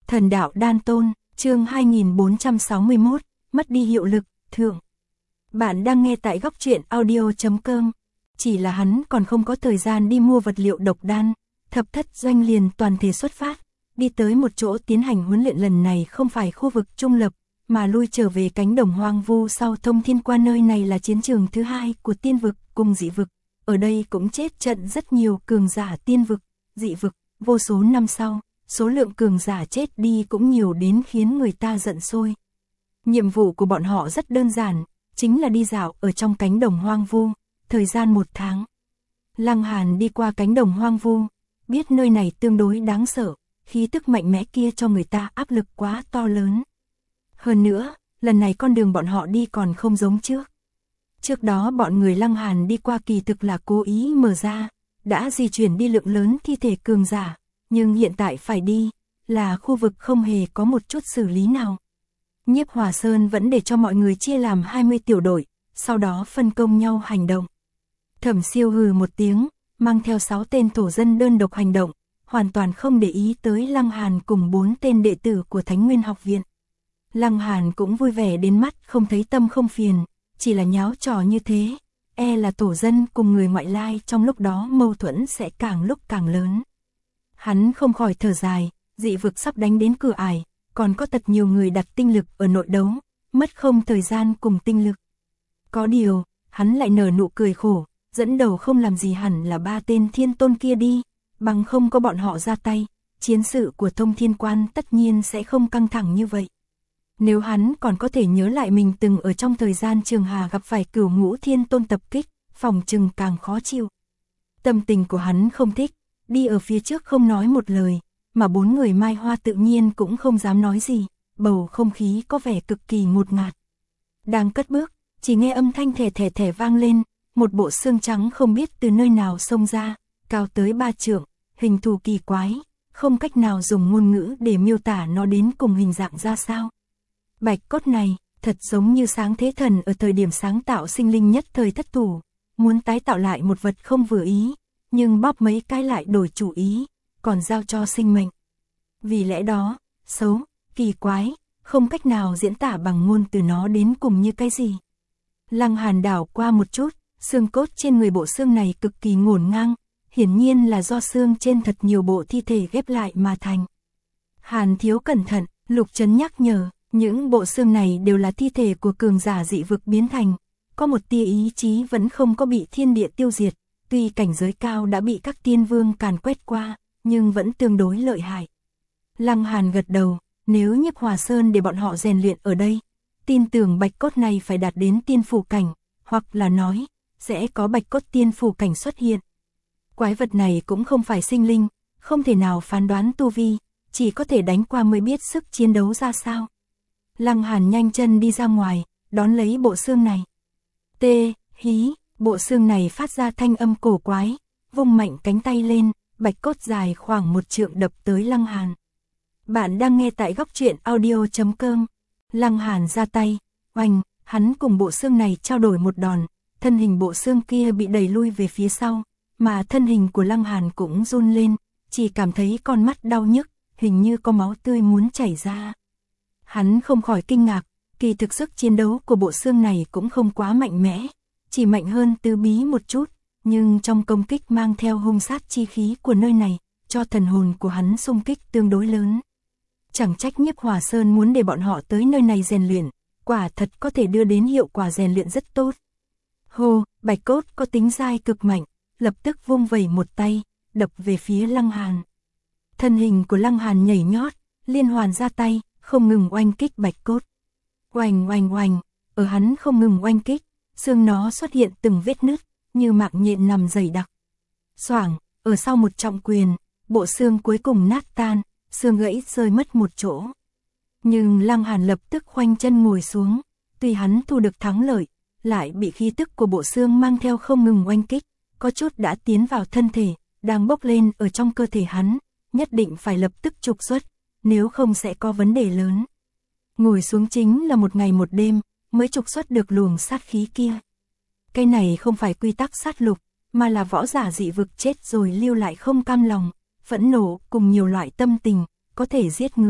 Thần đạo đan tôn, chương 2461, mất đi hiệu lực, thượng. Bạn đang nghe tại góc truyện audio.com. Chỉ là hắn còn không có thời gian đi mua vật liệu độc đan, thập thất doanh liền toàn thể xuất phát, đi tới một chỗ tiến hành huấn luyện. Lần này không phải khu vực trung lập, mà lui trở về cánh đồng hoang vu sau Thông Thiên Quan. Nơi này là chiến trường thứ hai của tiên vực cùng dị vực, ở đây cũng chết trận rất nhiều cường giả tiên vực, dị vực, vô số năm sau. Số lượng cường giả chết đi cũng nhiều đến khiến người ta giận sôi. Nhiệm vụ của bọn họ rất đơn giản, chính là đi dạo ở trong cánh đồng hoang vu, thời gian 1 tháng. Lăng Hàn đi qua cánh đồng hoang vu, biết nơi này tương đối đáng sợ, khí tức mạnh mẽ kia cho người ta áp lực quá to lớn. Hơn nữa, lần này con đường bọn họ đi còn không giống trước. Trước đó bọn người Lăng Hàn đi qua kỳ thực là cố ý mở ra, đã di chuyển đi lượng lớn thi thể cường giả. Nhưng hiện tại phải đi, là khu vực không hề có một chút xử lý nào. Nhiếp Hòa Sơn vẫn để cho mọi người chia làm 20 tiểu đội, sau đó phân công nhau hành động. Thẩm Siêu hừ một tiếng, mang theo 6 tên thổ dân đơn độc hành động, hoàn toàn không để ý tới Lăng Hàn cùng 4 tên đệ tử của Thánh Nguyên học viện. Lăng Hàn cũng vui vẻ đến mắt, không thấy tâm không phiền, chỉ là nháo trò như thế, là thổ dân cùng người ngoại lai trong lúc đó mâu thuẫn sẽ càng lúc càng lớn. Hắn không khỏi thở dài, dị vực sắp đánh đến cửa ải, còn có thật nhiều người đặt tinh lực ở nội đấu, mất không thời gian cùng tinh lực. Có điều, hắn lại nở nụ cười khổ, dẫn đầu không làm gì hẳn là 3 tên thiên tôn kia đi, bằng không có bọn họ ra tay, chiến sự của Thông Thiên Quan tất nhiên sẽ không căng thẳng như vậy. Nếu hắn còn có thể nhớ lại mình từng ở trong thời gian Trường Hà gặp phải Cửu Ngũ Thiên Tôn tập kích, phòng chừng càng khó chịu. Tâm tình của hắn không thích, đi ở phía trước không nói một lời, mà 4 người Mai Hoa tự nhiên cũng không dám nói gì, bầu không khí có vẻ cực kỳ ngột ngạt. Đang cất bước, chỉ nghe âm thanh thẻ thẻ vang lên, một bộ xương trắng không biết từ nơi nào xông ra, cao tới 3 trượng, hình thù kỳ quái, không cách nào dùng ngôn ngữ để miêu tả nó đến cùng hình dạng ra sao. Bạch cốt này, thật giống như Sáng Thế Thần ở thời điểm sáng tạo sinh linh nhất thời thất thủ, muốn tái tạo lại một vật không vừa ý, nhưng bóp mấy cái lại đổi chủ ý, còn giao cho sinh mệnh. Vì lẽ đó, xấu, kỳ quái, không cách nào diễn tả bằng ngôn từ nó đến cùng như cái gì. Lăng Hàn đảo qua một chút, xương cốt trên người bộ xương này cực kỳ ngổn ngang, hiển nhiên là do xương trên thật nhiều bộ thi thể ghép lại mà thành. Hàn thiếu cẩn thận, Lục Trấn nhắc nhở, những bộ xương này đều là thi thể của cường giả dị vực biến thành, có một tia ý chí vẫn không có bị thiên địa tiêu diệt. Tuy cảnh giới cao đã bị các tiên vương càn quét qua, nhưng vẫn tương đối lợi hại. Lăng Hàn gật đầu, nếu Nhiếp Hòa Sơn để bọn họ rèn luyện ở đây, tin tưởng bạch cốt này phải đạt đến tiên phủ cảnh, hoặc là nói, sẽ có bạch cốt tiên phủ cảnh xuất hiện. Quái vật này cũng không phải sinh linh, không thể nào phán đoán tu vi, chỉ có thể đánh qua mới biết sức chiến đấu ra sao. Lăng Hàn nhanh chân đi ra ngoài, đón lấy bộ xương này. Hí. Bộ xương này phát ra thanh âm cổ quái, vung mạnh cánh tay lên, bạch cốt dài khoảng 1 trượng đập tới Lăng Hàn. Bạn đang nghe tại góc truyện audio.com. Lăng Hàn ra tay, oanh, hắn cùng bộ xương này trao đổi một đòn, thân hình bộ xương kia bị đẩy lui về phía sau, mà thân hình của Lăng Hàn cũng run lên, chỉ cảm thấy con mắt đau nhức, hình như có máu tươi muốn chảy ra. Hắn không khỏi kinh ngạc, kỳ thực sức chiến đấu của bộ xương này cũng không quá mạnh mẽ. Chỉ mạnh hơn Tứ Bí một chút, nhưng trong công kích mang theo hung sát chi khí của nơi này, cho thần hồn của hắn xung kích tương đối lớn. Chẳng trách Nhiếp Hòa Sơn muốn để bọn họ tới nơi này rèn luyện, quả thật có thể đưa đến hiệu quả rèn luyện rất tốt. Hô, bạch cốt có tính dai cực mạnh, lập tức vung vẩy một tay, đập về phía Lăng Hàn. Thân hình của Lăng Hàn nhảy nhót, liên hoàn ra tay, không ngừng oanh kích bạch cốt. Oanh oanh oanh, ở hắn không ngừng oanh kích, xương nó xuất hiện từng vết nứt, như mạng nhện nằm dày đặc. Xoảng, ở sau một trọng quyền, bộ xương cuối cùng nát tan, xương gãy rơi mất một chỗ. Nhưng Lăng Hàn lập tức khoanh chân ngồi xuống, tuy hắn thu được thắng lợi, lại bị khí tức của bộ xương mang theo không ngừng oanh kích, có chút đã tiến vào thân thể, đang bốc lên ở trong cơ thể hắn, nhất định phải lập tức trục xuất, nếu không sẽ có vấn đề lớn. Ngồi xuống chính là 1 ngày 1 đêm, mới trục xuất được luồng sát khí kia. Cái này không phải quy tắc sát lục, mà là võ giả dị vực chết rồi lưu lại không cam lòng, phẫn nộ cùng nhiều loại tâm tình, có thể giết người,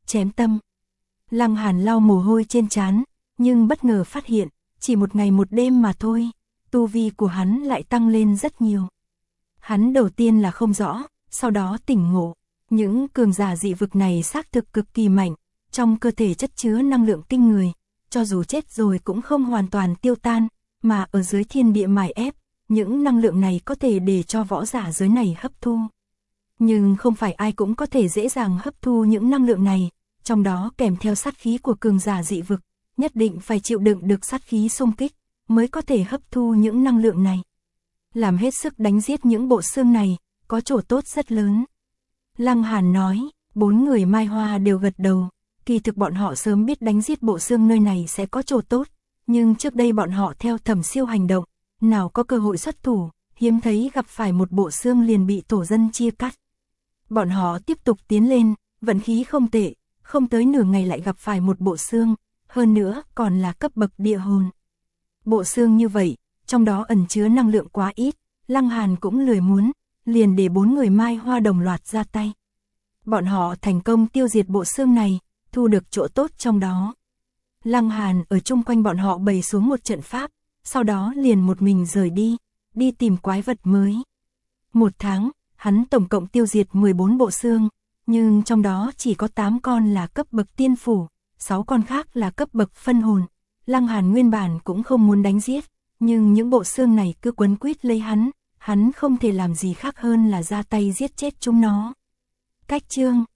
chém tâm. Lăng Hàn lau mồ hôi trên trán, nhưng bất ngờ phát hiện, chỉ một ngày một đêm mà thôi, tu vi của hắn lại tăng lên rất nhiều. Hắn đầu tiên là không rõ, sau đó tỉnh ngộ, những cường giả dị vực này xác thực cực kỳ mạnh, trong cơ thể chất chứa năng lượng kinh người, cho dù chết rồi cũng không hoàn toàn tiêu tan, mà ở dưới thiên địa mài ép, những năng lượng này có thể để cho võ giả giới này hấp thu. Nhưng không phải ai cũng có thể dễ dàng hấp thu những năng lượng này, trong đó kèm theo sát khí của cường giả dị vực, nhất định phải chịu đựng được sát khí xung kích, mới có thể hấp thu những năng lượng này. Làm hết sức đánh giết những bộ xương này, có chỗ tốt rất lớn. Lăng Hàn nói, 4 người Mai Hoa đều gật đầu, kỳ thực bọn họ sớm biết đánh giết bộ xương nơi này sẽ có chỗ tốt, nhưng trước đây bọn họ theo Thẩm Siêu hành động, nào có cơ hội xuất thủ, hiếm thấy gặp phải một bộ xương liền bị tổ dân chia cắt. Bọn họ tiếp tục tiến lên, vận khí không tệ, không tới nửa ngày lại gặp phải một bộ xương, hơn nữa còn là cấp bậc địa hồn. Bộ xương như vậy, trong đó ẩn chứa năng lượng quá ít, Lăng Hàn cũng lười muốn, liền để 4 người Mai Hoa đồng loạt ra tay. Bọn họ thành công tiêu diệt bộ xương này, thu được chỗ tốt trong đó. Lăng Hàn ở chung quanh bọn họ bày xuống một trận pháp, sau đó liền một mình rời đi, đi tìm quái vật mới. 1 tháng, hắn tổng cộng tiêu diệt 14 bộ xương, nhưng trong đó chỉ có 8 con là cấp bậc tiên phủ, 6 con khác là cấp bậc phân hồn. Lăng Hàn nguyên bản cũng không muốn đánh giết, nhưng những bộ xương này cứ quấn quýt lấy hắn không thể làm gì khác hơn là ra tay giết chết chúng nó. Cách chương